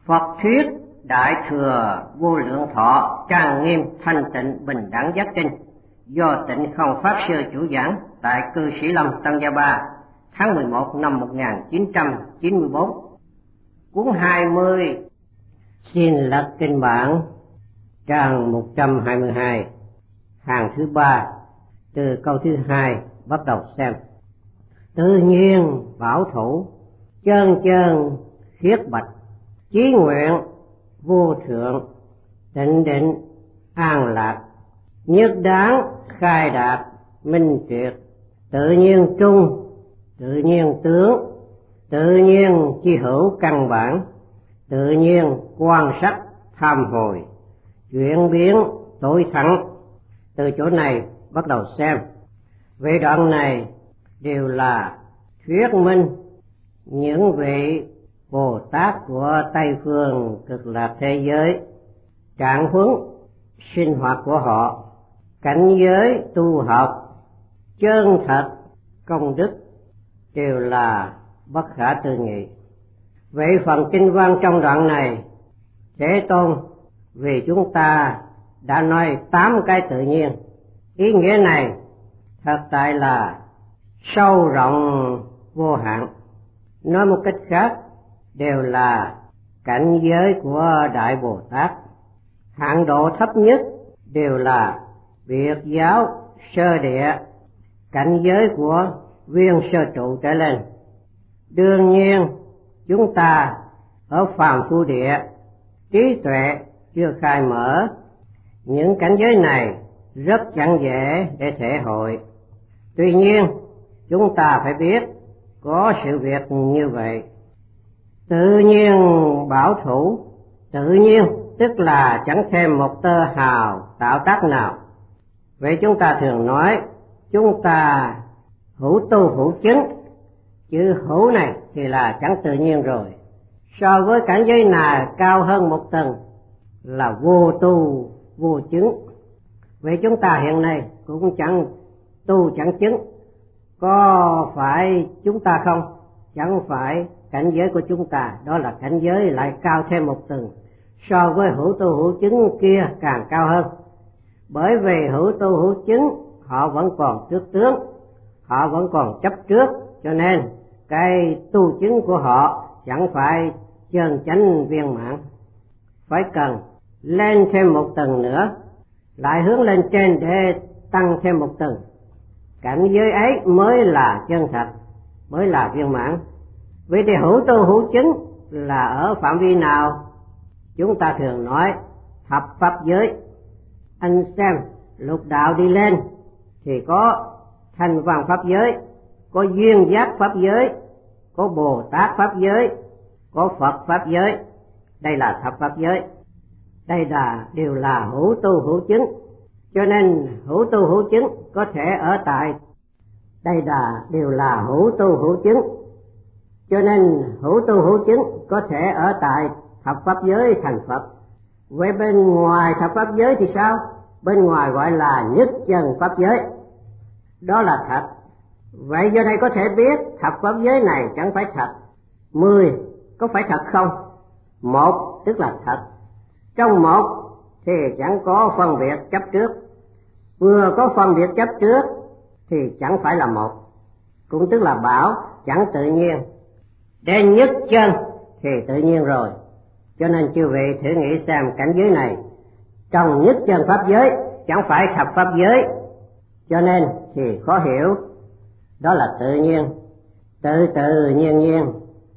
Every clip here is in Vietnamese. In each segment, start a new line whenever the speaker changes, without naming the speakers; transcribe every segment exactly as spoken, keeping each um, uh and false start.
Phật thuyết Đại Thừa Vô Lượng Thọ trang nghiêm thanh tịnh bình đẳng giác kinh do Tịnh Không Pháp Sư chủ giảng tại Cư Sĩ Lâm Tân Gia Ba tháng mười một năm một nghìn chín trăm chín mươi bốn. Cuốn hai mươi xin lật kinh bản trang một trăm hai mươi hai, hàng thứ ba, từ câu thứ hai bắt đầu xem. Tự nhiên bảo thủ, chân chân khiết bạch, chí nguyện vô thượng, tịnh định an lạc, nhất đáng khai đạt minh triệt, tự nhiên trung, tự nhiên tướng, tự nhiên chi hữu căn bản, tự nhiên quan sát tham hồi, chuyển biến tối thắng. Từ chỗ này bắt đầu xem. Về đoạn này đều là thuyết minh những vị Bồ Tát của Tây Phương Cực Lạc thế giới, trạng huống sinh hoạt của họ, cảnh giới tu học, chân thật công đức đều là bất khả tư nghị. Vậy phần kinh văn trong đoạn này, Thế Tôn vì chúng ta đã nói tám cái tự nhiên. Ý nghĩa này thật tại là sâu rộng vô hạn. Nói một cách khác, đều là cảnh giới của Đại Bồ Tát. Hạng độ thấp nhất đều là biệt giáo sơ địa, cảnh giới của viên sơ trụ trở lên. Đương nhiên chúng ta ở phàm phu địa, trí tuệ chưa khai mở, những cảnh giới này rất chẳng dễ để thể hội. Tuy nhiên chúng ta phải biết có sự việc như vậy. Tự nhiên bảo thủ, tự nhiên tức là chẳng thêm một tơ hào tạo tác nào. Vậy chúng ta thường nói chúng ta hữu tu hữu chứng, chữ hữu này thì là chẳng tự nhiên rồi. So với cảnh giới nào cao hơn một tầng là vô tu vô chứng. Vậy chúng ta hiện nay cũng chẳng tu chẳng chứng, có phải chúng ta không? Chẳng phải cảnh giới của chúng ta, đó là cảnh giới lại cao thêm một tầng, so với hữu tu hữu chứng kia càng cao hơn. Bởi vì hữu tu hữu chứng họ vẫn còn trước tướng, họ vẫn còn chấp trước, cho nên cái tu chứng của họ chẳng phải chân chánh viên mãn. Phải cần lên thêm một tầng nữa, lại hướng lên trên để tăng thêm một tầng. Cảnh giới ấy mới là chân thật, mới là viên mãn. Vậy thì hữu tu hữu chứng là ở phạm vi nào? Chúng ta thường nói thập pháp giới. Anh xem lục đạo đi lên thì có thành văn pháp giới, có duyên giác pháp giới, có Bồ Tát pháp giới, có Phật pháp giới. Đây là thập pháp giới. Đây là đều là hữu tu hữu chứng. Cho nên hữu tu hữu chứng có thể ở tại đây là đều là hữu tu hữu chứng. Cho nên hữu tu hữu chứng có thể ở tại thập pháp giới thành Phật. Vậy bên ngoài thập pháp giới thì sao? Bên ngoài gọi là nhất chân pháp giới. Đó là thật. Vậy do đây có thể biết thập pháp giới này chẳng phải thật. Mười có phải thật không? Một tức là thật. Trong một thì chẳng có phân biệt chấp trước. Vừa có phân biệt chấp trước thì chẳng phải là một, cũng tức là bảo chẳng tự nhiên. Đến nhất chân thì tự nhiên rồi. Cho nên chư vị thử nghĩ xem cảnh giới này trong nhất chân pháp giới chẳng phải thập pháp giới, cho nên thì khó hiểu. Đó là tự nhiên, tự tự nhiên nhiên.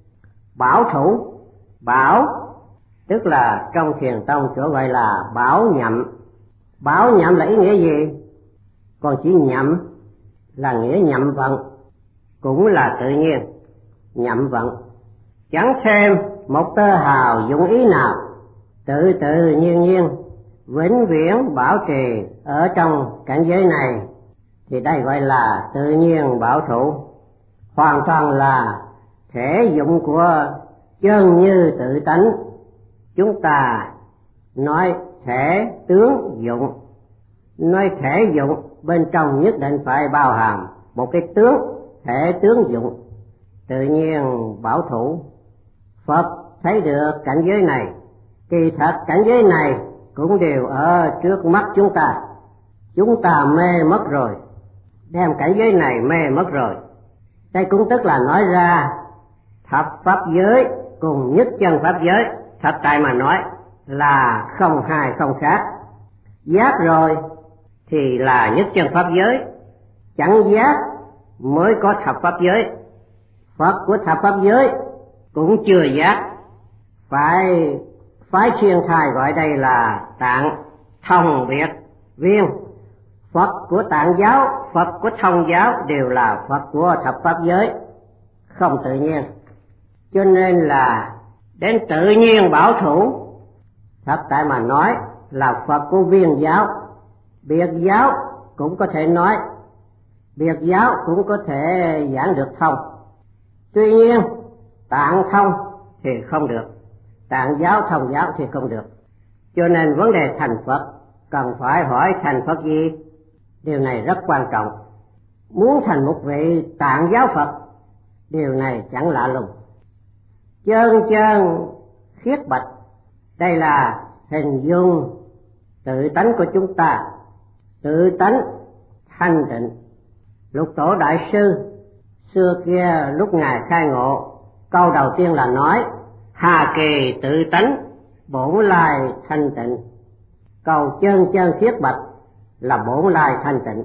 Bảo thủ, bảo tức là trong Thiền Tông chỗ gọi là bảo nhậm. Bảo nhậm là ý nghĩa gì? Còn chỉ nhậm là nghĩa nhậm vận, cũng là tự nhiên. Nhậm vận chẳng thêm một tơ hào dụng ý nào, tự tự nhiên nhiên, vĩnh viễn bảo trì ở trong cảnh giới này, thì đây gọi là tự nhiên bảo thủ. Hoàn toàn là thể dụng của chân như tự tánh. Chúng ta nói thể tướng dụng, nói thể dụng bên trong nhất định phải bao hàm một cái tướng, thể tướng dụng, tự nhiên bảo thủ. Phật thấy được cảnh giới này, kỳ thật cảnh giới này cũng đều ở trước mắt chúng ta. Chúng ta mê mất rồi, đem cảnh giới này mê mất rồi. Đây cũng tức là nói ra thập pháp giới cùng nhất chân pháp giới, thật tại mà nói là không hai không khác. Giác rồi thì là nhất chân pháp giới, chẳng giác mới có thập pháp giới. Phật của thập pháp giới cũng chưa giác, phải phái chuyên thai gọi đây là tạng thông biệt viên. Phật của tạng giáo, Phật của thông giáo đều là Phật của thập pháp giới, không tự nhiên. Cho nên là đến tự nhiên bảo thủ, thật tại mà nói là Phật của viên giáo. Biệt giáo cũng có thể nói, biệt giáo cũng có thể giảng được thông. Tuy nhiên tạng thông thì không được, tạng giáo thông giáo thì không được. Cho nên vấn đề thành Phật cần phải hỏi thành Phật gì? Điều này rất quan trọng. Muốn thành một vị tạng giáo Phật, điều này chẳng lạ lùng. Chân chân khiết bạch, đây là hình dung tự tánh của chúng ta, tự tánh thanh tịnh. Lục Tổ Đại Sư xưa kia lúc Ngài khai ngộ, câu đầu tiên là nói hà kỳ tự tánh, bổn lai thanh tịnh. Câu chân chân khiết bạch là bổn lai thanh tịnh.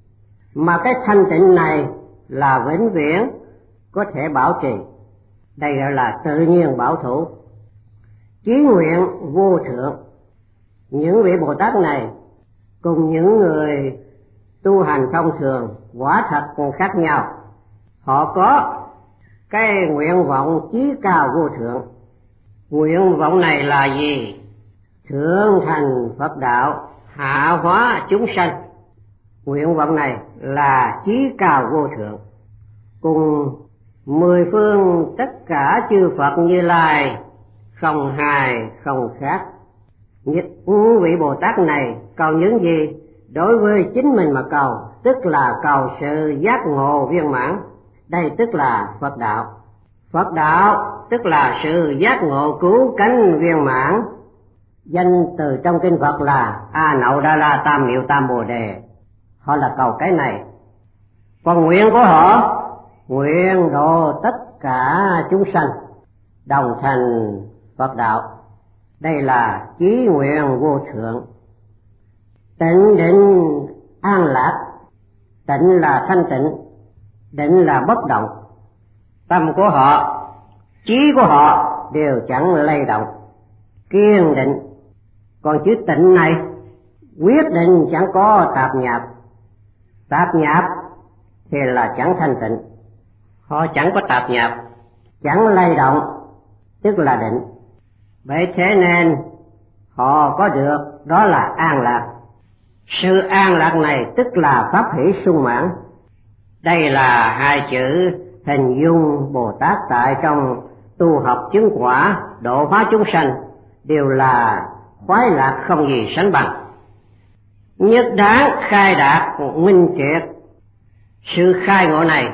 Mà cái thanh tịnh này là vĩnh viễn có thể bảo trì, đây gọi là tự nhiên bảo thủ. Chí nguyện vô thượng. Những vị Bồ Tát này cùng những người tu hành thông thường quả thật còn khác nhau. Họ có cái nguyện vọng chí cao vô thượng. Nguyện vọng này là gì? Thượng thành Phật đạo, hạ hóa chúng sanh. Nguyện vọng này là chí cao vô thượng. Cùng mười phương tất cả chư Phật Như Lai không hai không khác. Những vị Bồ Tát này cầu những gì? Đối với chính mình mà cầu, tức là cầu sự giác ngộ viên mãn. Đây tức là Phật đạo. Phật đạo tức là sự giác ngộ cứu cánh viên mãn. Danh từ trong kinh Phật là A Nậu Đa La Tam Miệu Tam Bồ Đề. Họ là cầu cái này. Còn nguyện của họ, nguyện độ tất cả chúng sanh đồng thành Phật đạo. Đây là chí nguyện vô thượng. Tịnh định an lạc. Tịnh là thanh tịnh, định là bất động. Tâm của họ, chí của họ đều chẳng lay động, kiên định. Còn chữ tịnh này quyết định chẳng có tạp nhạp. Tạp nhạp thì là chẳng thanh tịnh. Họ chẳng có tạp nhạp, chẳng lay động, tức là định. Bởi thế nên họ có được đó là an lạc. Sự an lạc này tức là pháp hỷ sung mãn. Đây là hai chữ hình dung Bồ Tát tại trong tu học chứng quả độ hóa chúng sanh đều là khoái lạc không gì sánh bằng. Nhất đáng khai đạt minh triệt. Sự khai ngộ này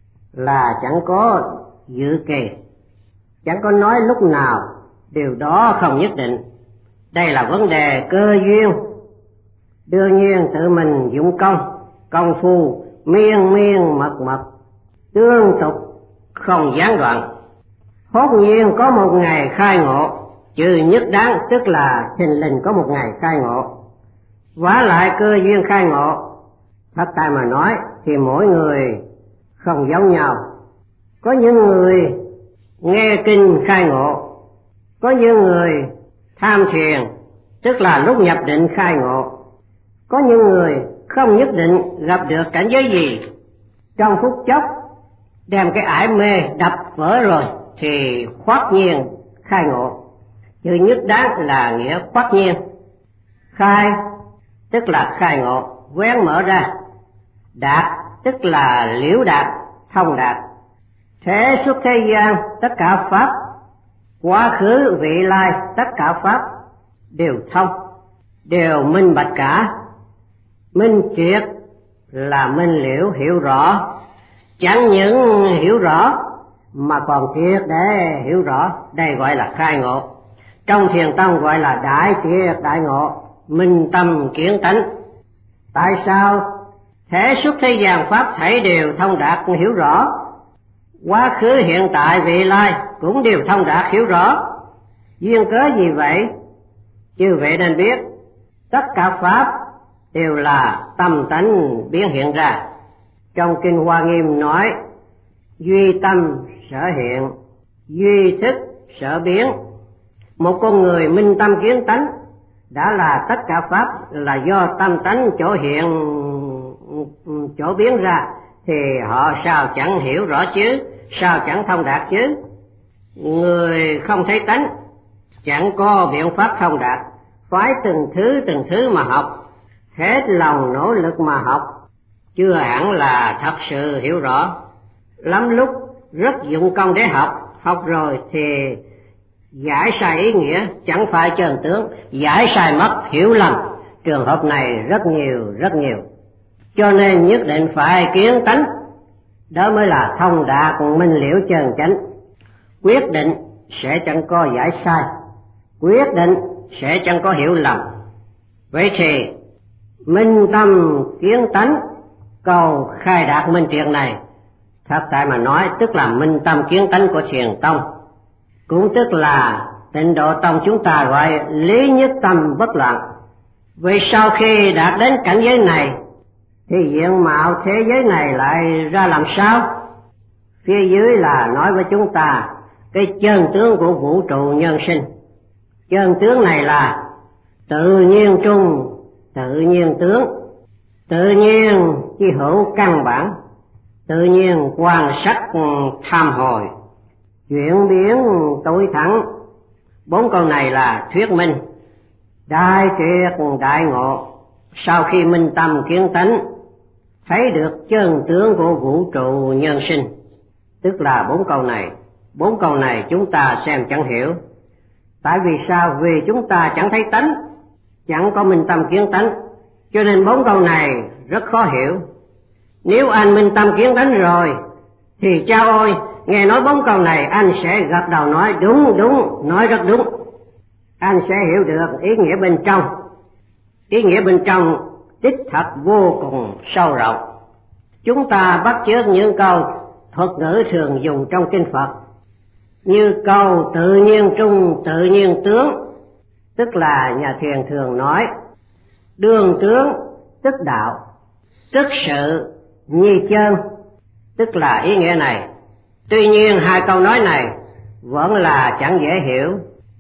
là chẳng có dự kỳ, chẳng có nói lúc nào, điều đó không nhất định. Đây là vấn đề cơ duyên. Đương nhiên tự mình dụng công, công phu miên miên mật mật, tương tục không gián đoạn. Hốt nhiên có một ngày khai ngộ, trừ nhất đáng tức là thình lình có một ngày khai ngộ. Vả lại cơ duyên khai ngộ, thật tại mà nói thì mỗi người không giống nhau. Có những người nghe kinh khai ngộ, có những người tham thiền, tức là lúc nhập định khai ngộ. Có những người không nhất định gặp được cảnh giới gì, trong phút chốc đem cái ải mê đập vỡ rồi thì khoát nhiên khai ngộ. Chữ nhất đáng là nghĩa khoát nhiên. Khai tức là khai ngộ, vén mở ra. Đạt tức là liễu đạt, thông đạt. Thế suốt thế gian tất cả pháp, quá khứ vị lai tất cả pháp đều thông, đều minh bạch cả. Minh triệt là minh liễu, hiểu rõ. Chẳng những hiểu rõ mà còn triệt để hiểu rõ, đây gọi là khai ngộ. Trong thiền tông gọi là đại triệt đại ngộ, minh tâm kiến tánh. Tại sao thể xuất thế gian pháp thảy đều thông đạt hiểu rõ, quá khứ hiện tại vị lai cũng đều thông đạt hiểu rõ? Duyên cớ gì vậy? Chư vị nên biết, tất cả pháp đều là tâm tánh biến hiện ra. Trong kinh Hoa Nghiêm nói, duy tâm sở hiện, duy thức sở biến. Một con người minh tâm kiến tánh đã là tất cả pháp là do tâm tánh chỗ hiện chỗ biến ra, thì họ sao chẳng hiểu rõ chứ, sao chẳng thông đạt chứ? Người không thấy tánh chẳng có biện pháp thông đạt, phải từng thứ từng thứ mà học, hết lòng nỗ lực mà học, chưa hẳn là thật sự hiểu rõ. Lắm lúc rất dụng công để học, học rồi thì giải sai ý nghĩa, chẳng phải chân tướng, giải sai mất, hiểu lầm. Trường hợp này rất nhiều, rất nhiều. Cho nên nhất định phải kiến tánh, đó mới là thông đạt minh liễu chân chánh. Quyết định sẽ chẳng có giải sai, quyết định sẽ chẳng có hiểu lầm. Vậy thì minh tâm kiến tánh, cầu khai đạt minh triệt này, thật tại mà nói tức là minh tâm kiến tánh của thiền tông, cũng tức là Tịnh Độ Tông chúng ta gọi lý nhất tâm bất loạn. Vì sau khi đạt đến cảnh giới này thì diện mạo thế giới này lại ra làm sao? Phía dưới là nói với chúng ta cái chân tướng của vũ trụ nhân sinh. Chân tướng này là tự nhiên trung, tự nhiên tướng. Tự nhiên chi hữu căn bản, tự nhiên quan sát tham hồi, chuyển biến tối thắng. Bốn câu này là thuyết minh đại triệt đại ngộ. Sau khi minh tâm kiến tánh, thấy được chân tướng của vũ trụ nhân sinh, tức là bốn câu này. Bốn câu này chúng ta xem chẳng hiểu. Tại vì sao? Vì chúng ta chẳng thấy tánh, chẳng có minh tâm kiến tánh, cho nên bốn câu này rất khó hiểu. Nếu anh minh tâm kiến tánh rồi thì cha ơi, nghe nói bốn câu này anh sẽ gật đầu nói đúng đúng, nói rất đúng. Anh sẽ hiểu được ý nghĩa bên trong. Ý nghĩa bên trong đích thật vô cùng sâu rộng. Chúng ta bắt chước những câu thuật ngữ thường dùng trong kinh Phật, như câu tự nhiên trung, tự nhiên tướng, tức là nhà thiền thường nói đương tướng tức đạo, tức sự nhi chân, tức là ý nghĩa này. Tuy nhiên hai câu nói này vẫn là chẳng dễ hiểu.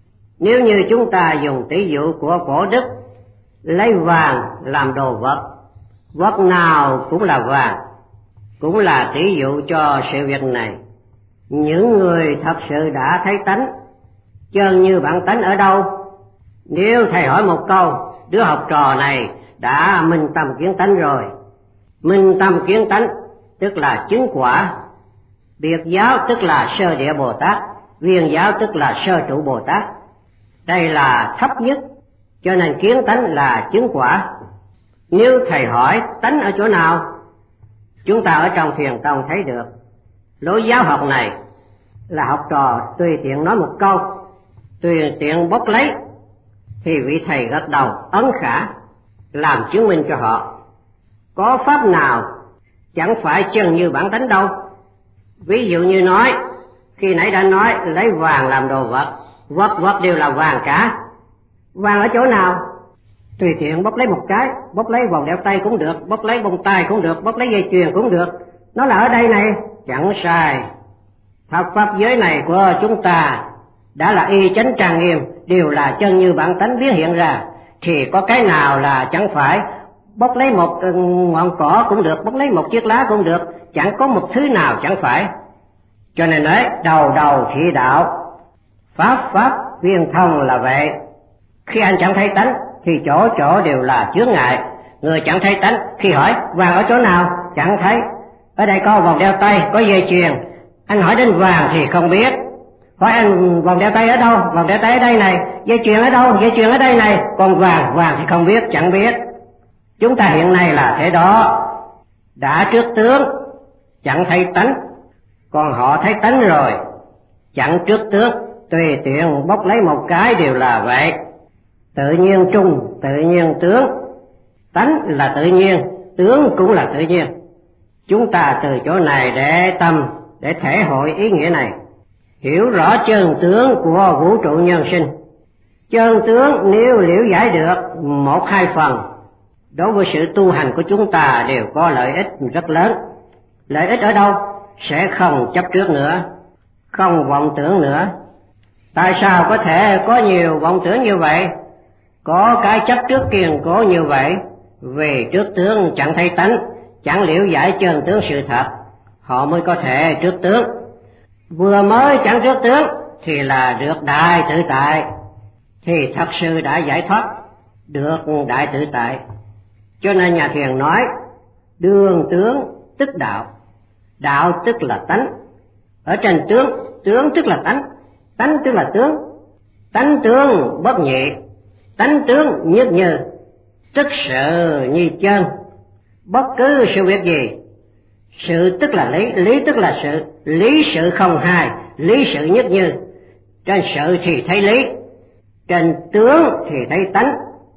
Nếu như chúng ta dùng tỷ dụ của cổ đức, lấy vàng làm đồ vật, vật nào cũng là vàng, cũng là tỷ dụ cho sự việc này. Những người thật sự đã thấy tánh, chân như bản tánh ở đâu? Nếu thầy hỏi một câu, đứa học trò này đã minh tâm kiến tánh rồi. Minh tâm kiến tánh tức là chứng quả. Biệt giáo tức là sơ địa Bồ Tát, viên giáo tức là sơ trụ Bồ Tát. Đây là thấp nhất, cho nên kiến tánh là chứng quả. Nếu thầy hỏi tánh ở chỗ nào, chúng ta ở trong thiền tông thấy được. Lối giáo học này là học trò tùy tiện nói một câu, tùy tiện bốc lấy, thì vị thầy gật đầu ấn khả làm chứng minh cho họ. Có pháp nào chẳng phải chân như bản tánh đâu. Ví dụ như nói, khi nãy đã nói lấy vàng làm đồ vật, vật vật đều là vàng cả. Vàng ở chỗ nào? Tùy tiện bốc lấy một cái, bốc lấy vòng đeo tay cũng được, bốc lấy bông tai cũng được, bốc lấy dây chuyền cũng được. Nó là ở đây này, chẳng sai. Thật pháp giới này của chúng ta đã là y chánh trang nghiêm, đều là chân như bản tánh biến hiện ra, thì có cái nào là chẳng phải? Bốc lấy một ngọn cỏ cũng được, bốc lấy một chiếc lá cũng được, chẳng có một thứ nào chẳng phải. Cho nên nói đầu đầu thị đạo, pháp pháp viên thông là vậy. Khi anh chẳng thấy tánh thì chỗ chỗ đều là chướng ngại. Người chẳng thấy tánh khi hỏi vàng ở chỗ nào, chẳng thấy. Ở đây có vòng đeo tay, có dây chuyền, anh hỏi đến vàng thì không biết. Hỏi anh vòng đeo tay ở đâu, vòng đeo tay ở đây này, dây chuyền ở đâu, dây chuyền ở đây này, còn vàng, vàng thì không biết, chẳng biết. Chúng ta hiện nay là thế đó, đã trước tướng, chẳng thấy tánh, Còn họ thấy tánh rồi, chẳng trước tướng, tùy tiện bốc lấy một cái đều là vậy. Tự nhiên trung, tự nhiên tướng. Tánh là tự nhiên, tướng cũng là tự nhiên. Chúng ta từ chỗ này để tâm, để thể hội ý nghĩa này, hiểu rõ chân tướng của vũ trụ nhân sinh. Chân tướng nếu liễu giải được một hai phần, đối với sự tu hành của chúng ta đều có lợi ích rất lớn. Lợi ích ở đâu? Sẽ không chấp trước nữa, không vọng tưởng nữa. Tại sao có thể có nhiều vọng tưởng như vậy? Có cái chấp trước kiên cố như vậy, vì trước tướng chẳng thấy tánh, chẳng liễu giải chân tướng sự thật, họ mới có thể trước tướng. Vừa mới chẳng trước tướng thì là được đại tự tại, thì thật sự đã giải thoát, được đại tự tại. Cho nên nhà thiền nói đương tướng tức đạo, đạo tức là tánh. Ở trên tướng, tướng tức là tánh, tánh tức là tướng. Tánh tướng bất nhị, tánh tướng nhất như, tức sự như chân. Bất cứ sự việc gì, sự tức là lý, lý tức là sự, lý sự không hai, lý sự nhất như. Trên sự thì thấy lý, trên tướng thì thấy tánh.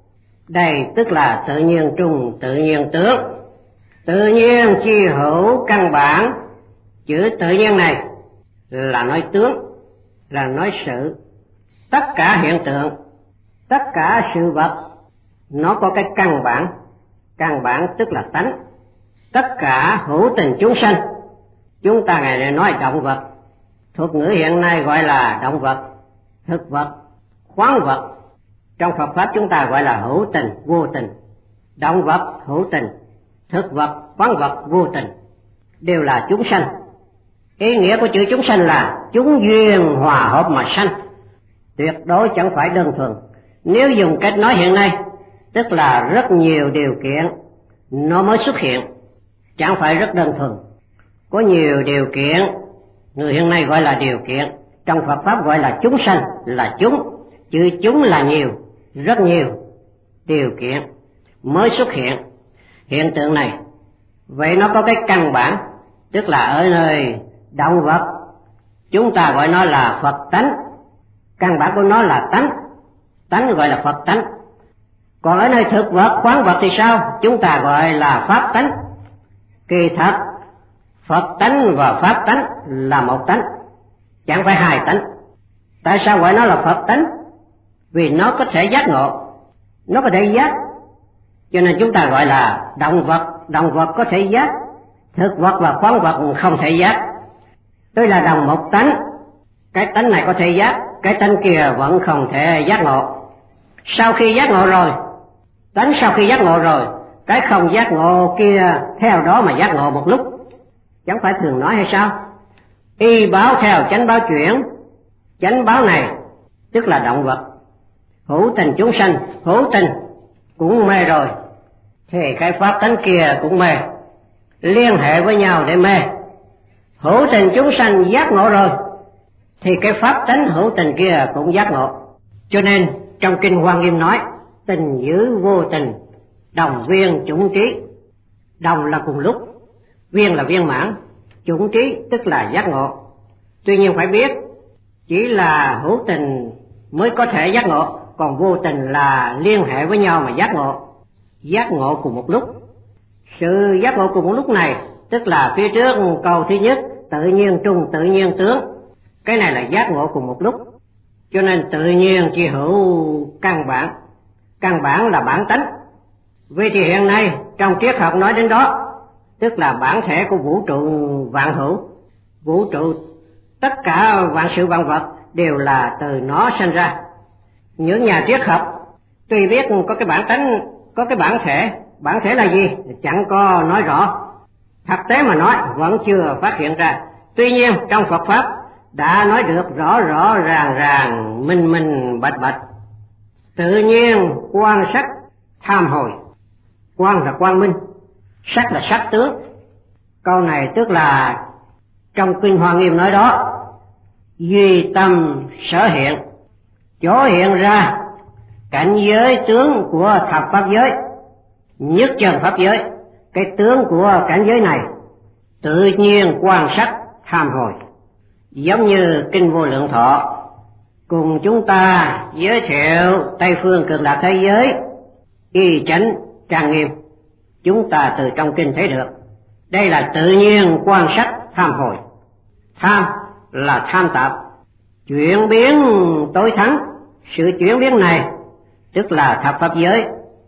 Đây tức là tự nhiên trung, tự nhiên tướng. Tự nhiên chi hữu căn bản. Chữ tự nhiên này là nói tướng, là nói sự. Tất cả hiện tượng, tất cả sự vật, nó có cái căn bản. Căn bản tức là tánh. Tất cả hữu tình chúng sanh, chúng ta ngày nay nói động vật, thuật ngữ hiện nay gọi là động vật, thực vật, khoáng vật. Trong Phật Pháp chúng ta gọi là hữu tình, vô tình. Động vật hữu tình, thực vật, khoáng vật vô tình, đều là chúng sanh. Ý nghĩa của chữ chúng sanh là chúng duyên hòa hợp mà sanh, tuyệt đối chẳng phải đơn thuần. Nếu dùng cách nói hiện nay, tức là rất nhiều điều kiện nó mới xuất hiện, chẳng phải rất đơn thuần. Có nhiều điều kiện, người hiện nay gọi là điều kiện, trong Phật Pháp gọi là chúng sanh, là chúng. Chữ chúng là nhiều, rất nhiều điều kiện mới xuất hiện hiện tượng này. Vậy nó có cái căn bản, tức là ở nơi động vật chúng ta gọi nó là Phật tánh, căn bản của nó là tánh, tánh gọi là Phật tánh. Còn ở nơi thực vật, khoáng vật thì sao? Chúng ta gọi là Pháp tánh. Kỳ thật Phật tánh và Pháp tánh là một tánh, chẳng phải hai tánh. Tại sao gọi nó là Phật tánh? Vì nó có thể giác ngộ, nó có thể giác, cho nên chúng ta gọi là động vật. Động vật có thể giác, thực vật và khoáng vật không thể giác. Tôi là đồng một tánh, cái tánh này có thể giác, cái tánh kia vẫn không thể giác ngộ. Sau khi giác ngộ rồi, tánh sau khi giác ngộ rồi, cái không giác ngộ kia theo đó mà giác ngộ một lúc. Chẳng phải thường nói hay sao? Y báo theo chánh báo chuyển. Chánh báo này tức là động vật, hữu tình chúng sanh, hữu tình cũng mê rồi, thì cái pháp tánh kia cũng mê, liên hệ với nhau để mê. Hữu tình chúng sanh giác ngộ rồi, thì cái pháp tánh hữu tình kia cũng giác ngộ. Cho nên trong Kinh Hoa Nghiêm nói tình giữ vô tình, đồng viên chủng trí. Đồng là cùng lúc, viên là viên mãn, chủng trí tức là giác ngộ. Tuy nhiên phải biết, chỉ là hữu tình mới có thể giác ngộ, còn vô tình là liên hệ với nhau mà giác ngộ. Giác ngộ cùng một lúc. Sự giác ngộ cùng một lúc này tức là phía trước câu thứ nhất, tự nhiên trung, tự nhiên tướng. Cái này là giác ngộ cùng một lúc. Cho nên tự nhiên chỉ hữu căn bản. Căn bản là bản tánh. Vì thì hiện nay trong triết học nói đến đó, tức là bản thể của vũ trụ vạn hữu. Vũ trụ, tất cả vạn sự vạn vật đều là từ nó sinh ra. Những nhà triết học tuy biết có cái bản tánh, có cái bản thể. Bản thể là gì? Chẳng có nói rõ. Thực tế mà nói vẫn chưa phát hiện ra. Tuy nhiên trong Phật Pháp đã nói được rõ rõ ràng ràng, minh minh bạch bạch. Tự nhiên quan sắc tham hồi. Quan là quang minh, sắc là sắc tướng. Câu này tức là trong Kinh Hoa Nghiêm nói đó, duy tâm sở hiện, chỗ hiện ra cảnh giới tướng của thập pháp giới, nhất chân pháp giới. Cái tướng của cảnh giới này tự nhiên quan sát tham hồi. Giống như Kinh Vô Lượng Thọ cùng chúng ta giới thiệu Tây phương Cực Lạc thế giới y chánh trang nghiêm, chúng ta từ trong kinh thấy được đây là tự nhiên quan sát tham hồi. Tham là tham tạp, chuyển biến tối thắng. Sự chuyển biến này tức là thập pháp giới,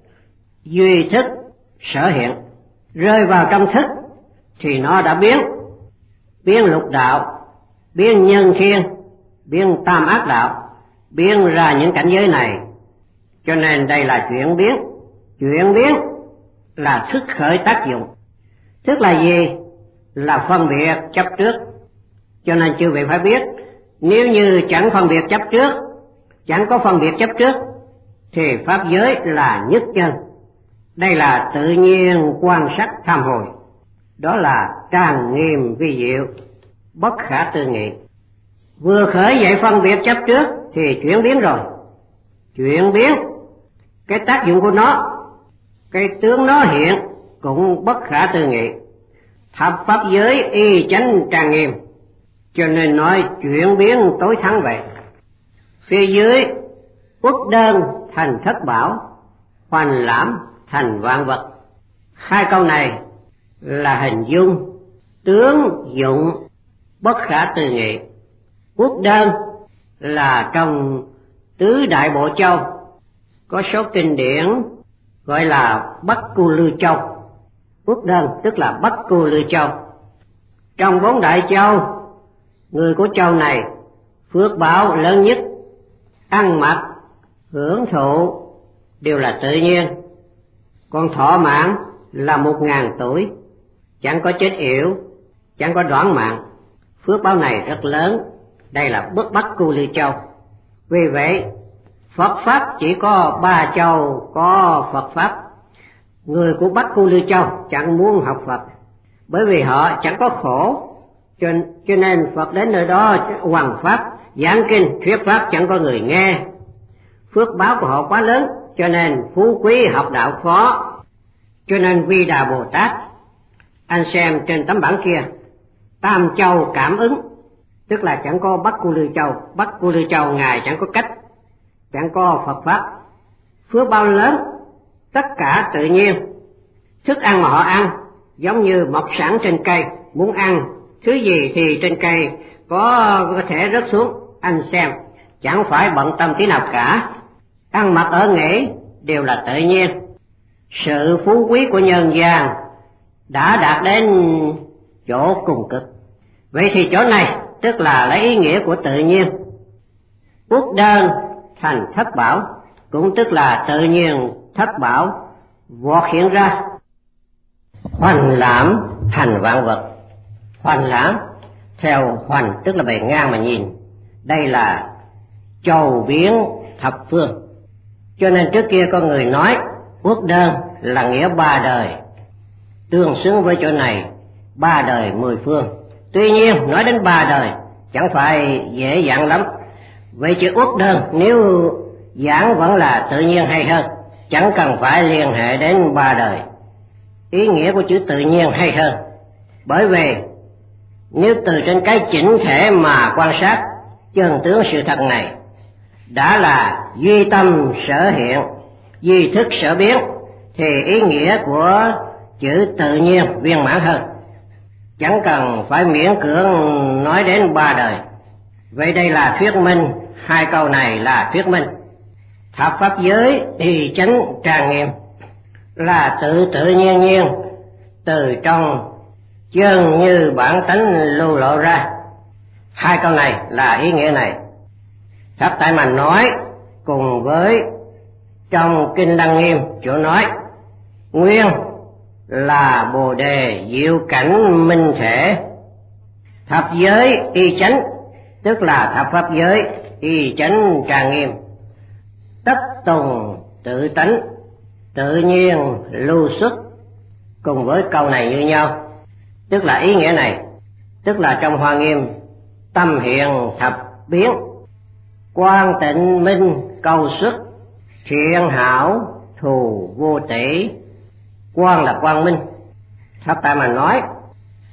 duy thức sở hiện, rơi vào trong thức thì nó đã biến, biến lục đạo, biến nhân thiên, biến tam ác đạo, biến ra những cảnh giới này. Cho nên đây là chuyển biến. Chuyển biến là thức khởi tác dụng. Thức là gì? Là phân biệt chấp trước. Cho nên chư vị phải biết, nếu như chẳng phân biệt chấp trước, chẳng có phân biệt chấp trước, thì pháp giới là nhất chân. Đây là tự nhiên quan sát tham hồi. Đó là tràn nghiêm vi diệu, bất khả tư nghị. Vừa khởi dậy phân biệt chấp trước thì chuyển biến rồi. Chuyển biến, cái tác dụng của nó, cái tướng nó hiện cũng bất khả tư nghị. Thập pháp giới y chánh trang nghiêm, cho nên nói chuyển biến tối thắng vậy. Phía dưới uất đơn thành thất bảo, hoành lãm thành vạn vật. Hai câu này là hình dung tướng dụng bất khả tư nghị. Uất đơn là trong tứ đại bộ châu, có số kinh điển gọi là Bắc Cu Lư Châu. Uất đơn tức là Bắc Cu Lư Châu. Trong bốn đại châu, người của châu này phước báo lớn nhất, ăn mặc hưởng thụ đều là tự nhiên. Còn thọ mạng là một ngàn tuổi, chẳng có chết yểu, chẳng có đoán mạng. Phước báo này rất lớn. Đây là bước Bắc Cu Lư Châu. Vì vậy Phật pháp chỉ có ba châu có Phật pháp. Người của Bắc Cu Lư Châu chẳng muốn học Phật, bởi vì họ chẳng có khổ, cho, cho nên Phật đến nơi đó hoằng pháp, giảng kinh, thuyết pháp chẳng có người nghe. Phước báo của họ quá lớn, cho nên phú quý học đạo khó. Cho nên Vi Đà Bồ Tát, anh xem trên tấm bảng kia, tam châu cảm ứng, tức là chẳng có Bắc Cu Lư Châu. Bắc Cu Lư Châu ngài chẳng có cách, chẳng có Phật pháp. Phước bao lớn, tất cả tự nhiên. Thức ăn mà họ ăn giống như mọc sẵn trên cây, muốn ăn thứ gì thì trên cây có có thể rớt xuống. Anh xem, chẳng phải bận tâm tí nào cả. Ăn mặc ở nghỉ đều là tự nhiên. Sự phú quý của nhân gian đã đạt đến chỗ cùng cực. Vậy thì chỗ này tức là lấy ý nghĩa của tự nhiên. Uất đơn thành thất bảo, cũng tức là tự nhiên thất bảo vọt hiện ra. Hoành lãm thành vạn vật. Hoành lãm theo hoành tức là bề ngang mà nhìn. Đây là châu biến thập phương. Cho nên trước kia có người nói uất đơn là nghĩa ba đời, tương xứng với chỗ này, ba đời mười phương. Tuy nhiên nói đến ba đời chẳng phải dễ dàng lắm. Vậy chữ uất đơn nếu giảng vẫn là tự nhiên hay hơn, chẳng cần phải liên hệ đến ba đời. Ý nghĩa của chữ tự nhiên hay hơn, bởi vì nếu từ trên cái chỉnh thể mà quan sát chân tướng sự thật này, đã là duy tâm sở hiện, duy thức sở biến, thì ý nghĩa của chữ tự nhiên viên mãn hơn, chẳng cần phải miễn cưỡng nói đến ba đời. Vậy đây là thuyết minh, hai câu này là thuyết minh. Thập pháp giới y chánh trang nghiêm là tự tự nhiên nhiên, từ trong chân như bản tánh lưu lộ ra. Hai câu này là ý nghĩa này. Thập tại mà nói cùng với trong Kinh Lăng Nghiêm chỗ nói nguyên là bồ đề diệu cảnh minh thể. Thập giới y chánh tức là thập pháp giới y chánh trang nghiêm, tất tùng tự tánh, tự nhiên lưu xuất. Cùng với câu này như nhau, tức là ý nghĩa này, tức là trong Hoa Nghiêm tâm hiện thập biến, quang tịnh minh câu xuất, thiện hảo thù vô tỷ. Quang là quang minh. Thập tại mà nói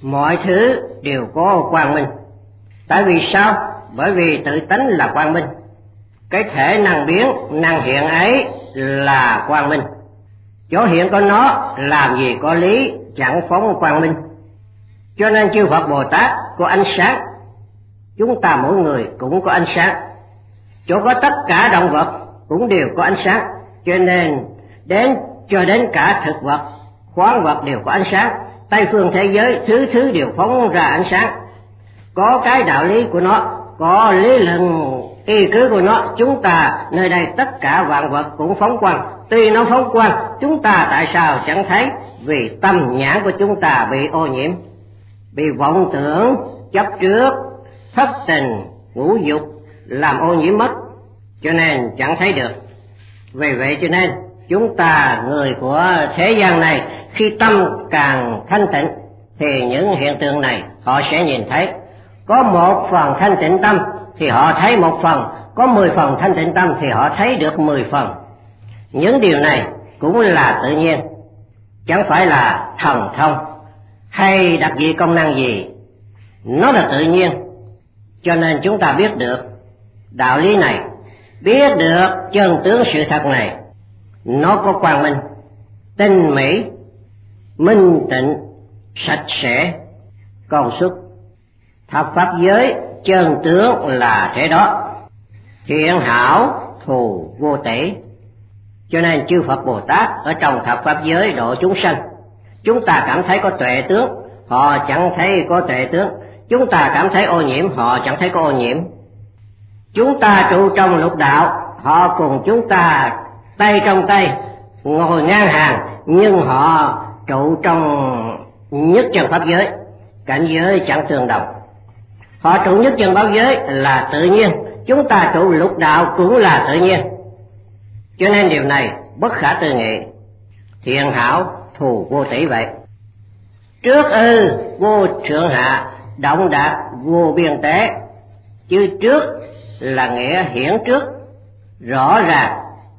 mọi thứ đều có quang minh. Tại vì sao? Bởi vì tự tánh là quang minh. Cái thể năng biến, năng hiện ấy là quang minh. Chỗ hiện của nó làm gì có lý chẳng phóng quang minh. Cho nên chư Phật Bồ Tát có ánh sáng, chúng ta mỗi người cũng có ánh sáng. Chỗ có tất cả động vật cũng đều có ánh sáng, cho nên đến cho đến cả thực vật, khoáng vật đều có ánh sáng. Tây phương thế giới thứ thứ đều phóng ra ánh sáng, có cái đạo lý của nó, có lý luận y cứ của nó. Chúng ta nơi đây tất cả vạn vật cũng phóng quang, tuy nó phóng quang, chúng ta tại sao chẳng thấy? Vì tâm nhãn của chúng ta bị ô nhiễm, bị vọng tưởng, chấp trước, thất tình, ngũ dục làm ô nhiễm mất, cho nên chẳng thấy được. Vì vậy cho nên chúng ta người của thế gian này, khi tâm càng thanh tịnh thì những hiện tượng này họ sẽ nhìn thấy. Có một phần thanh tịnh tâm thì họ thấy một phần, có mười phần thanh tịnh tâm thì họ thấy được mười phần. Những điều này cũng là tự nhiên, chẳng phải là thần thông hay đặc dị công năng gì, nó là tự nhiên. Cho nên chúng ta biết được đạo lý này, biết được chân tướng sự thật này, nó có quang minh, tinh mỹ, minh tịnh, sạch sẽ, công suất. Thập pháp giới chân tướng là thế đó, thiện hảo thù vô tỷ. Cho nên chư Phật Bồ Tát ở trong thập pháp giới độ chúng sanh, chúng ta cảm thấy có tuệ tướng, họ chẳng thấy có tuệ tướng. Chúng ta cảm thấy ô nhiễm, họ chẳng thấy có ô nhiễm. Chúng ta trụ trong lục đạo, họ cùng chúng ta tay trong tay ngồi ngang hàng, nhưng họ trụ trong nhất chân pháp giới, cảnh giới chẳng tương đồng. Họ trụ nhất chân pháp giới là tự nhiên, chúng ta trụ lục đạo cũng là tự nhiên. Cho nên điều này bất khả tư nghị, thiện hảo thù vô tỷ vậy. Trước ư vô thượng hạ, động đạt vô biên tế. Chứ trước là nghĩa hiển trước, rõ ràng.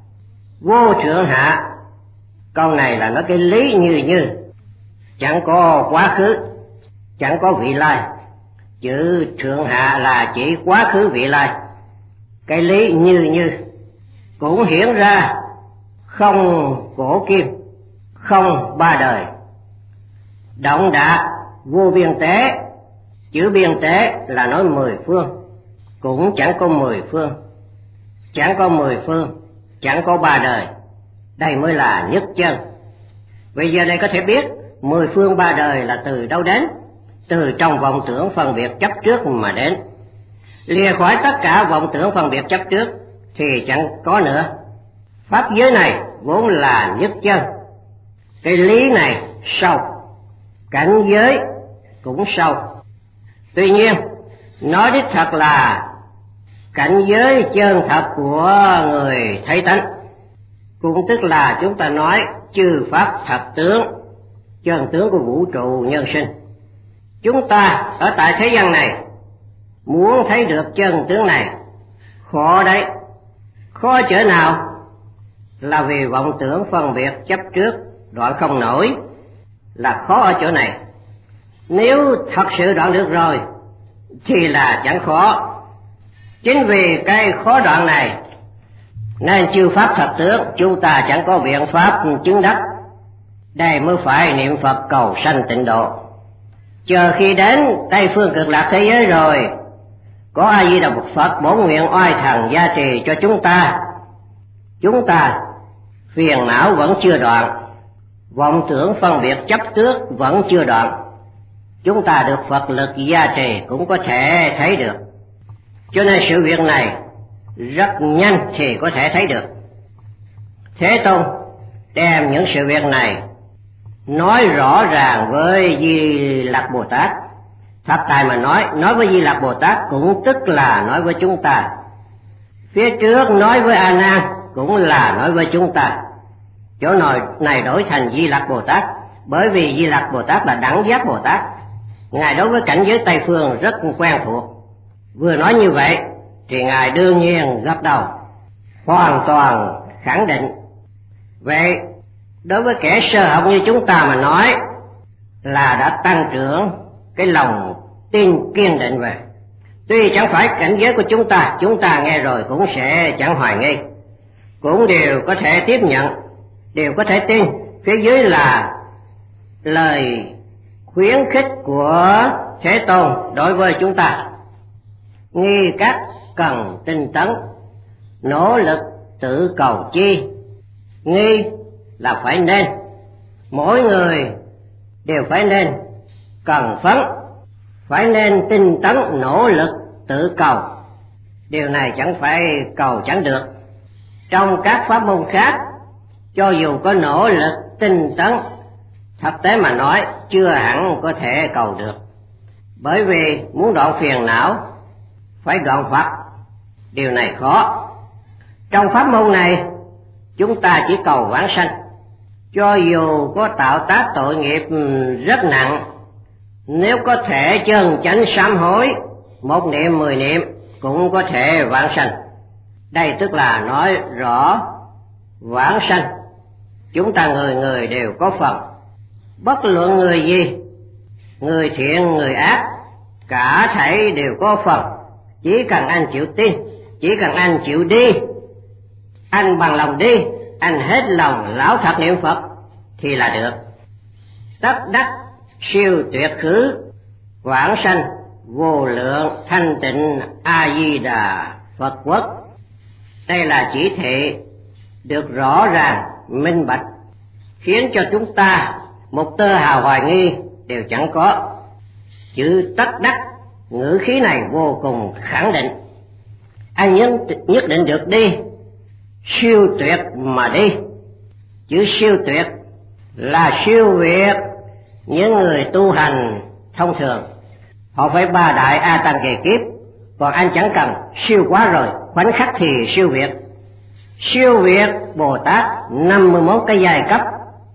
Vô thượng hạ, câu này là nói cái lý như như, chẳng có quá khứ, chẳng có vị lai. Chữ thượng hạ là chỉ quá khứ vị lai. Cái lý như như cũng hiển ra không cổ kim, không ba đời. Động đạt vô biên tế, chữ biên tế là nói mười phương, cũng chẳng có mười phương, chẳng có mười phương, chẳng có ba đời. Đây mới là nhất chân. Bây giờ đây có thể biết mười phương ba đời là từ đâu đến? Từ trong vọng tưởng phân biệt chấp trước mà đến. Lìa khỏi tất cả vọng tưởng phân biệt chấp trước thì chẳng có nữa. Pháp giới này vốn là nhất chân. Cái lý này sâu, cảnh giới cũng sâu. Tuy nhiên nói đích thật là cảnh giới chân thật của người thấy tánh, cũng tức là chúng ta nói chư pháp thật tướng, chân tướng của vũ trụ nhân sinh. Chúng ta ở tại thế gian này muốn thấy được chân tướng này khó đấy. Khó chỗ nào? Là vì vọng tưởng phân biệt chấp trước đoạn không nổi, là khó ở chỗ này. Nếu thật sự đoạn được rồi thì là chẳng khó. Chính vì cái khó đoạn này nên chư pháp thật tướng chúng ta chẳng có biện pháp chứng đắc. Đây mới phải niệm Phật cầu sanh tịnh độ. Chờ khi đến Tây phương cực lạc thế giới rồi, có A Di Đà Phật bổn nguyện oai thần gia trì cho chúng ta. Chúng ta phiền não vẫn chưa đoạn, vọng tưởng phân biệt chấp trước vẫn chưa đoạn, chúng ta được Phật lực gia trì cũng có thể thấy được. Cho nên sự việc này rất nhanh thì có thể thấy được. Thế Tôn đem những sự việc này nói rõ ràng với Di Lặc Bồ Tát. Thật tại mà nói, nói với Di Lặc Bồ Tát cũng tức là nói với chúng ta. Phía trước nói với A Nan cũng là nói với chúng ta. Chỗ này đổi thành Di Lặc Bồ Tát, bởi vì Di Lặc Bồ Tát là đẳng giác Bồ Tát. Ngài đối với cảnh giới Tây phương rất quen thuộc. Vừa nói như vậy thì Ngài đương nhiên gật đầu, hoàn toàn khẳng định. Vậy đối với kẻ sơ học như chúng ta mà nói là đã tăng trưởng cái lòng tin kiên định về. Tuy chẳng phải cảnh giới của chúng ta, chúng ta nghe rồi cũng sẽ chẳng hoài nghi, cũng đều có thể tiếp nhận, đều có thể tin. Phía dưới là lời khuyến khích của Thế Tôn đối với chúng ta: nghi các cần tinh tấn, nỗ lực tự cầu chi. Nghi là phải nên, mỗi người đều phải nên cần phấn, phải nên tinh tấn nỗ lực tự cầu. Điều này chẳng phải cầu chẳng được. Trong các pháp môn khác, cho dù có nỗ lực tinh tấn, thực tế mà nói chưa hẳn có thể cầu được. Bởi vì muốn đoạn phiền não phải đoạn Phật, điều này khó. Trong pháp môn này chúng ta chỉ cầu vãng sanh, cho dù có tạo tác tội nghiệp rất nặng, nếu có thể chân chánh sám hối, một niệm mười niệm cũng có thể vãng sanh. Đây tức là nói rõ vãng sanh chúng ta người người đều có phần, bất luận người gì, người thiện người ác, cả thảy đều có phần. Chỉ cần anh chịu tin, chỉ cần anh chịu đi, anh bằng lòng đi, anh hết lòng lão thật niệm Phật thì là được. Tất đắc siêu tuyệt khứ, vãng sanh vô lượng thanh tịnh A Di Đà Phật quốc. Đây là chỉ thị được rõ ràng minh bạch, khiến cho chúng ta một tơ hào hoài nghi đều chẳng có. Chữ tất đắc, ngữ khí này vô cùng khẳng định. Anh nhất, nhất định được đi, siêu tuyệt mà đi. Chữ siêu tuyệt là siêu việt những người tu hành thông thường, họ phải ba đại a tăng kỳ kiếp, còn anh chẳng cần, siêu quá rồi, khoảnh khắc thì siêu việt. Siêu việt Bồ Tát năm mươi mốt cái giai cấp.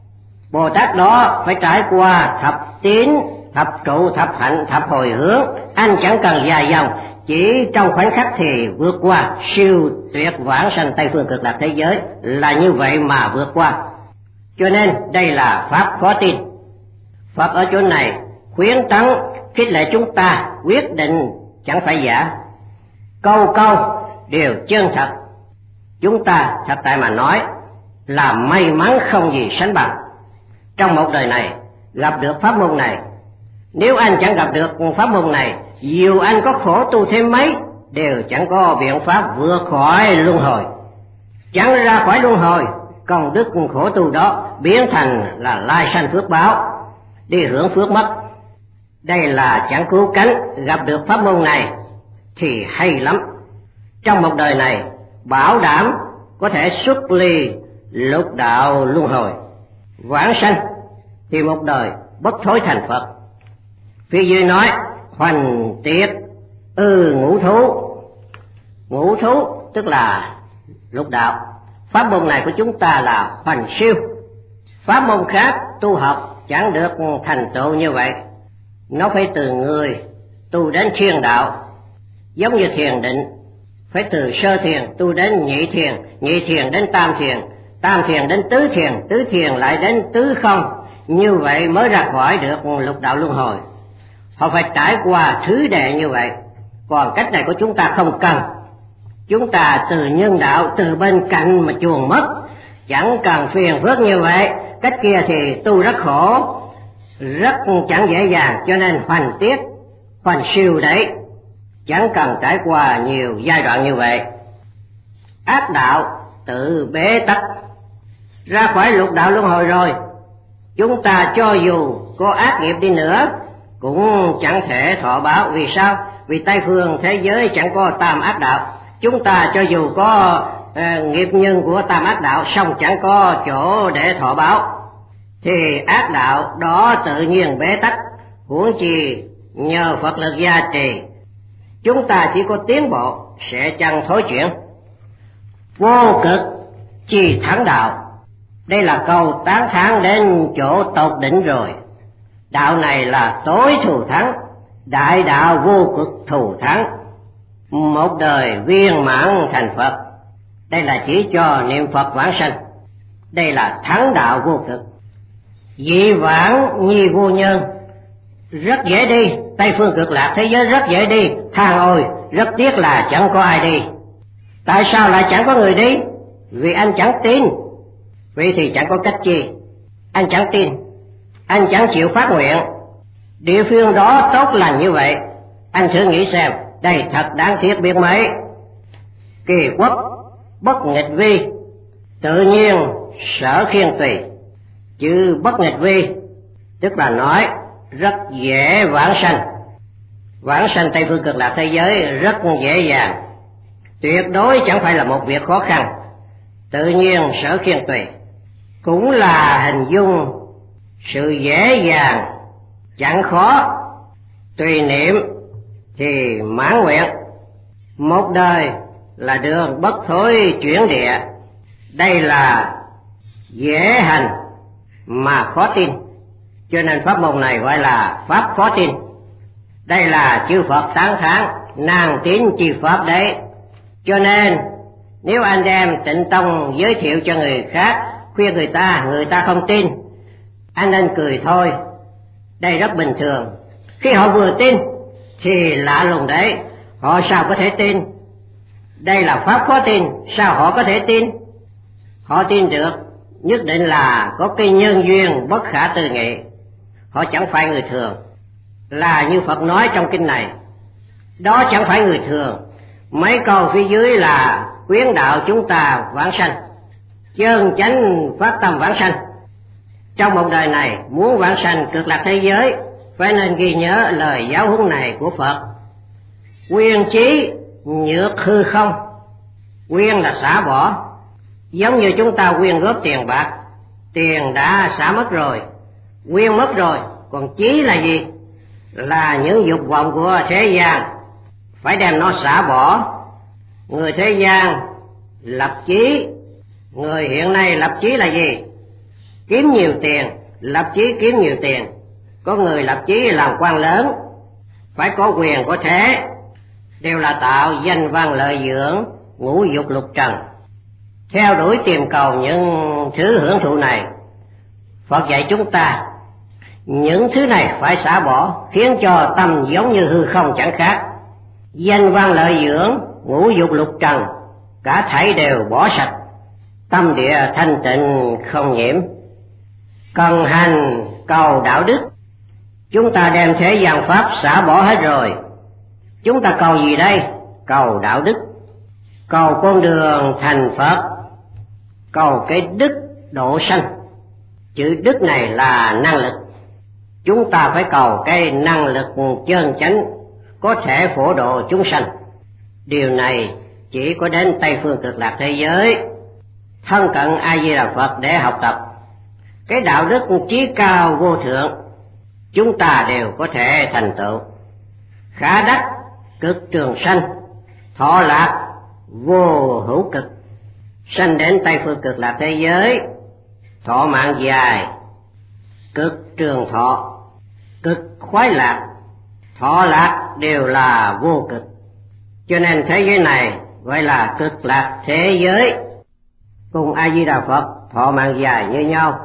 Bồ Tát đó phải trải qua thập tín, thập trụ, thập hạnh, thập hồi hướng. Anh chẳng cần dài dòng, chỉ trong khoảnh khắc thì vượt qua. Siêu tuyệt vãng sanh Tây phương cực lạc thế giới là như vậy mà vượt qua. Cho nên đây là pháp khó tin. Phật ở chỗ này khuyến tấn khích lệ chúng ta quyết định chẳng phải giả, câu câu đều chân thật. Chúng ta thật tại mà nói là may mắn không gì sánh bằng. Trong một đời này gặp được pháp môn này, nếu anh chẳng gặp được pháp môn này, dù anh có khổ tu thêm mấy đều chẳng có biện pháp vượt khỏi luân hồi. Chẳng ra khỏi luân hồi, công đức khổ tu đó biến thành là lai sanh phước báo, đi hưởng phước mất. Đây là chẳng cứu cánh. Gặp được pháp môn này thì hay lắm. Trong một đời này bảo đảm có thể xuất ly lục đạo luân hồi, vãng sanh thì một đời bất thối thành Phật. Phía dưới nói hoành tiết ư ngũ thú. Ngũ thú tức là lục đạo. Pháp môn này của chúng ta là hoành siêu. Pháp môn khác tu học chẳng được thành tựu như vậy. Nó phải từ người tu đến thiên đạo, giống như thiền định, phải từ sơ thiền tu đến nhị thiền, nhị thiền đến tam thiền, tam thiền đến tứ thiền, tứ thiền lại đến tứ không. Như vậy mới ra khỏi được lục đạo luân hồi. Họ phải trải qua thứ đệ như vậy. Còn cách này của chúng ta không cần. Chúng ta từ nhân đạo, từ bên cạnh mà chuồn mất, chẳng cần phiền phức như vậy. Cách kia thì tu rất khổ, rất chẳng dễ dàng. Cho nên hoành tiết, hoành siêu đấy, chẳng cần trải qua nhiều giai đoạn như vậy. Ác đạo tự bế tắc. Ra khỏi lục đạo luân hồi rồi, chúng ta cho dù có ác nghiệp đi nữa cũng chẳng thể thọ báo. Vì sao? Vì Tây phương thế giới chẳng có tam ác đạo. Chúng ta cho dù có uh, nghiệp nhân của tam ác đạo, song chẳng có chỗ để thọ báo, thì ác đạo đó tự nhiên bế tắc. Huống chi nhờ Phật lực gia trì, chúng ta chỉ có tiến bộ, sẽ chẳng thối chuyển. Vô cực chi thắng đạo. Đây là câu tán thán đến chỗ tột đỉnh rồi. Đạo này là tối thù thắng, đại đạo vô cực thù thắng, một đời viên mãn thành Phật. Đây là chỉ cho niệm Phật vãng sanh. Đây là thắng đạo vô cực. Dị vãng nhi vô nhân, Rất dễ đi, Tây phương cực lạc thế giới rất dễ đi, than ôi, rất tiếc là chẳng có ai đi. Tại sao lại chẳng có người đi? Vì anh chẳng tin. Vậy thì chẳng có cách chi. Anh chẳng tin, anh chẳng chịu phát nguyện. Địa phương đó tốt lành như vậy, anh thử nghĩ xem, đây thật đáng tiếc biết mấy. Kỳ quốc bất nghịch vi, tự nhiên sở khiên tùy. Chữ bất nghịch vi tức là nói rất dễ vãng sanh. Vãng sanh Tây phương cực lạc thế giới rất dễ dàng, tuyệt đối chẳng phải là một việc khó khăn. Tự nhiên sở khiên tùy cũng là hình dung sự dễ dàng, chẳng khó. Tùy niệm thì mãn nguyện. Một đời là đường bất thối chuyển địa. Đây là dễ hành mà khó tin, cho nên pháp môn này gọi là pháp khó tin. Đây là chư Phật tán thán nàng tín chi pháp đấy. Cho nên nếu anh đem Tịnh Tông giới thiệu cho người khác, khuyên người ta, người ta không tin, anh nên cười thôi. Đây rất bình thường. Khi họ vừa tin thì lạ lùng đấy, họ sao có thể tin? Đây là pháp khó tin, sao họ có thể tin? Họ tin được nhất định là có cái nhân duyên bất khả tư nghị. Họ chẳng phải người thường, là như Phật nói trong kinh này, đó chẳng phải người thường. Mấy câu phía dưới là khuyến đạo chúng ta vãng sanh, chân chánh phát tâm vãng sanh. Trong một đời này muốn vãng sanh cực lạc thế giới, phải nên ghi nhớ lời giáo huấn này của Phật. Quyên trí nhược hư không. Quyên là xả bỏ, giống như chúng ta quyên góp tiền bạc, tiền đã xả mất rồi, quyên mất rồi, còn chí là gì? Là những dục vọng của thế gian, phải đem nó xả bỏ. Người thế gian lập chí, người hiện nay lập chí là gì? Kiếm nhiều tiền, lập chí kiếm nhiều tiền. Có người lập chí làm quan lớn, phải có quyền có thế, đều là tạo danh văn lợi dưỡng, ngũ dục lục trần, theo đuổi tìm cầu những thứ hưởng thụ này. Phật dạy chúng ta những thứ này phải xả bỏ, khiến cho tâm giống như hư không chẳng khác. Danh văn lợi dưỡng, ngũ dục lục trần, cả thảy đều bỏ sạch, tâm địa thanh tịnh không nhiễm. Cần hành cầu đạo đức. Chúng ta đem thế gian pháp xả bỏ hết rồi, chúng ta cầu gì đây? Cầu đạo đức, cầu con đường thành Phật, cầu cái đức độ sanh. Chữ đức này là năng lực, chúng ta phải cầu cái năng lực chân chánh có thể phổ độ chúng sanh. Điều này chỉ có đến Tây phương cực lạc thế giới, thân cận A Di Đà Phật để học tập. Cái đạo đức chí cao vô thượng chúng ta đều có thể thành tựu. Khả đắc cực trường sanh, thọ lạc vô hữu cực. Sanh đến Tây phương cực lạc thế giới, thọ mạng dài, cực trường thọ, cực khoái lạc, thọ lạc đều là vô cực. Cho nên thế giới này gọi là cực lạc thế giới, cùng A Di Đà Phật thọ mạng dài như nhau.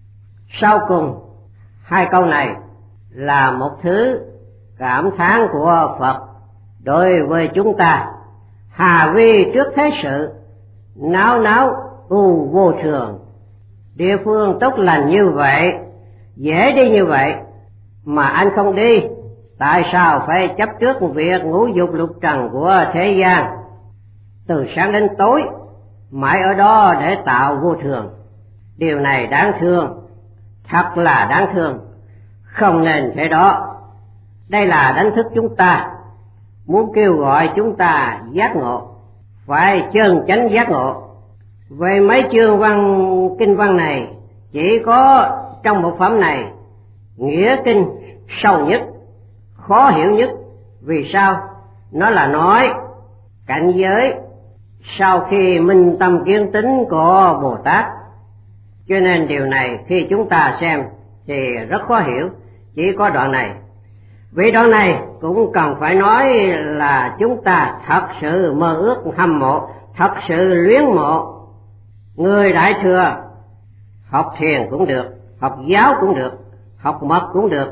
Sau cùng hai câu này là một thứ cảm thán của Phật đối với chúng ta. Hà vi trước thế sự, náo náo u vô thường. Địa phương tốt lành như vậy, dễ đi như vậy, mà anh không đi. Tại sao phải chấp trước việc ngũ dục lục trần của thế gian, từ sáng đến tối mãi ở đó để tạo vô thường? Điều này đáng thương, thật là đáng thương, không nên thế đó. Đây là đánh thức chúng ta, muốn kêu gọi chúng ta giác ngộ, phải chân chánh giác ngộ. Về mấy chương văn kinh văn này, chỉ có trong một phẩm này nghĩa kinh sâu nhất, khó hiểu nhất. Vì sao? Nó là nói cảnh giới sau khi minh tâm kiến tính của Bồ Tát. Cho nên điều này khi chúng ta xem thì rất khó hiểu, chỉ có đoạn này. Vì đoạn này cũng cần phải nói là chúng ta thật sự mơ ước hâm mộ, thật sự luyến mộ. Người Đại Thừa học thiền cũng được, học giáo cũng được, học mật cũng được,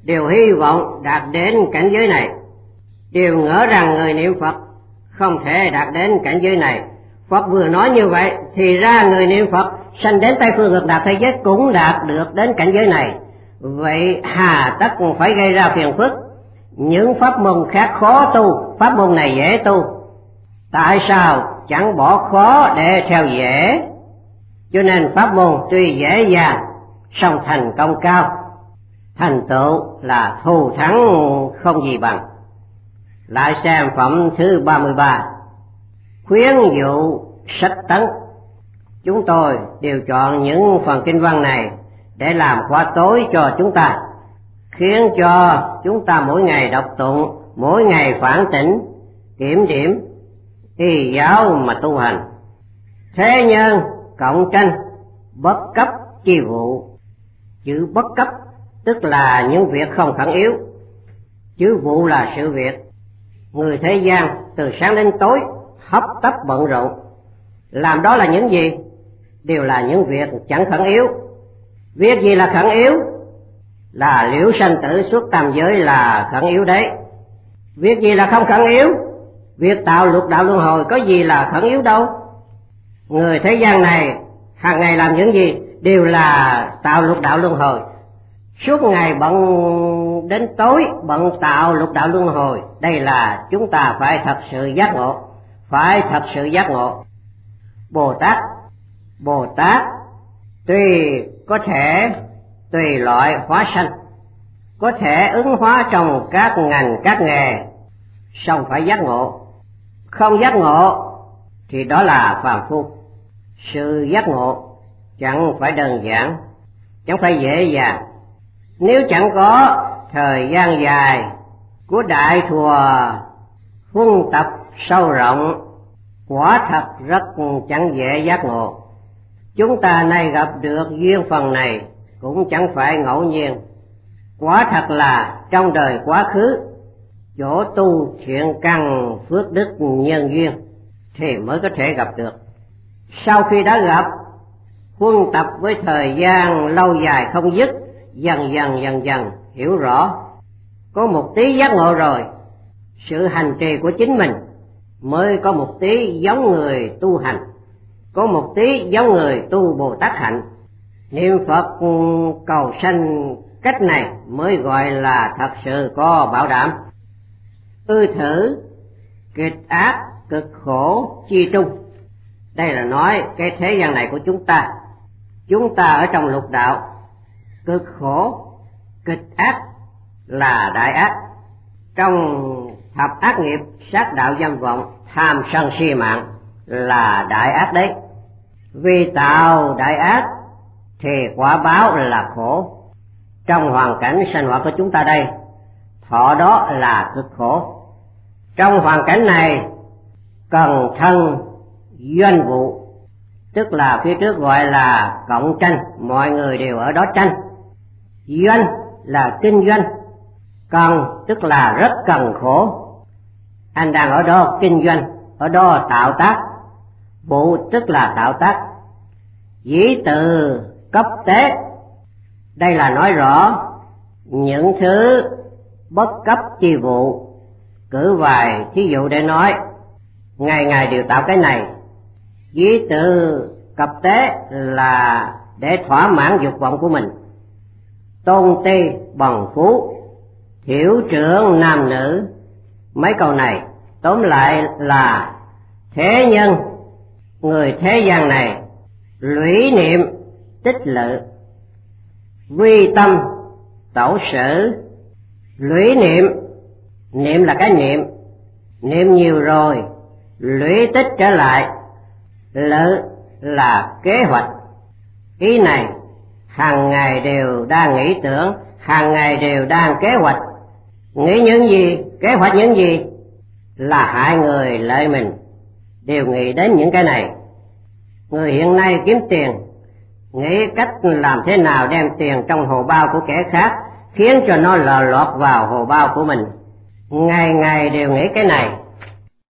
đều hy vọng đạt đến cảnh giới này, đều ngỡ rằng người niệm Phật không thể đạt đến cảnh giới này. Phật vừa nói như vậy thì ra người niệm Phật sanh đến Tây Phương Cực Lạc thế giới cũng đạt được đến cảnh giới này. Vậy hà tất phải gây ra phiền phức? Những pháp môn khác khó tu, pháp môn này dễ tu, tại sao chẳng bỏ khó để theo dễ? Cho nên pháp môn tuy dễ dàng song thành công cao, thành tựu là thù thắng không gì bằng. Lại xem phẩm thứ ba mươi ba, khuyến dụ sách tấn. Chúng tôi đều chọn những phần kinh văn này để làm khóa tối cho chúng ta, khiến cho chúng ta mỗi ngày đọc tụng, mỗi ngày phản tỉnh, kiểm điểm, y giáo mà tu hành. Thế nhân cộng tranh, bất cấp chi vụ. Chữ bất cấp tức là những việc không khẩn yếu, chữ vụ là sự việc. Người thế gian từ sáng đến tối hấp tấp bận rộn, làm đó là những gì? Đều là những việc chẳng khẩn yếu. Việc gì là khẩn yếu? Là liễu sanh tử xuất tam giới là khẩn yếu đấy. Việc gì là không khẩn yếu? Việc tạo lục đạo luân hồi có gì là khẩn yếu đâu. Người thế gian này hàng ngày làm những gì? Đều là tạo lục đạo luân hồi. Suốt ngày bận đến tối bận tạo lục đạo luân hồi. Đây là chúng ta phải thật sự giác ngộ, phải thật sự giác ngộ. Bồ Tát, Bồ Tát tuy có thể tùy loại hóa sanh, có thể ứng hóa trong các ngành các nghề, song phải giác ngộ. Không giác ngộ thì đó là phàm phu. Sự giác ngộ chẳng phải đơn giản, chẳng phải dễ dàng. Nếu chẳng có thời gian dài của đại thừa huân tập sâu rộng, quả thật rất chẳng dễ giác ngộ. Chúng ta nay gặp được duyên phần này cũng chẳng phải ngẫu nhiên, quả thật là trong đời quá khứ chỗ tu thiện căn phước đức nhân duyên thì mới có thể gặp được. Sau khi đã gặp, huân tập với thời gian lâu dài không dứt, dần dần dần dần hiểu rõ, có một tí giác ngộ rồi, sự hành trì của chính mình mới có một tí giống người tu hành, có một tí giống người tu Bồ Tát hạnh. Niệm Phật cầu sanh cách này mới gọi là thật sự có bảo đảm. Ư thử kịch ác cực khổ chi trung. Đây là nói cái thế gian này của chúng ta. Chúng ta ở trong lục đạo, cực khổ, kịch ác là đại ác. Trong thập ác nghiệp sát đạo dâm vọng, tham sân si mạng là đại ác đấy. Vì tạo đại ác thì quả báo là khổ. Trong hoàn cảnh sinh hoạt của chúng ta đây, thọ đó là cực khổ. Trong hoàn cảnh này cần thân doanh vụ, tức là phía trước gọi là cộng tranh, mọi người đều ở đó tranh. Doanh là kinh doanh, cần tức là rất cần khổ. Anh đang ở đó kinh doanh, ở đó tạo tác. Vụ tức là tạo tác. Dĩ từ cấp tế, đây là nói rõ những thứ bất cấp chi vụ. Cử vài thí dụ để nói, ngày ngày đều tạo cái này. Dĩ từ cập tế là để thỏa mãn dục vọng của mình. Tôn ti bằng phú, thiểu trưởng nam nữ. Mấy câu này tóm lại là thế nhân, người thế gian này lũy niệm tích lự, vi tâm tẩu sử. Lũy niệm, niệm là cái niệm, niệm nhiều rồi lũy tích trở lại. Lự là kế hoạch. Ý này hàng ngày đều đang nghĩ tưởng, hàng ngày đều đang kế hoạch. Nghĩ những gì, kế hoạch những gì là hại người lợi mình, đều nghĩ đến những cái này. Người hiện nay kiếm tiền, nghĩ cách làm thế nào đem tiền trong hồ bao của kẻ khác khiến cho nó lọt lọt vào hồ bao của mình. Ngày ngày đều nghĩ cái này,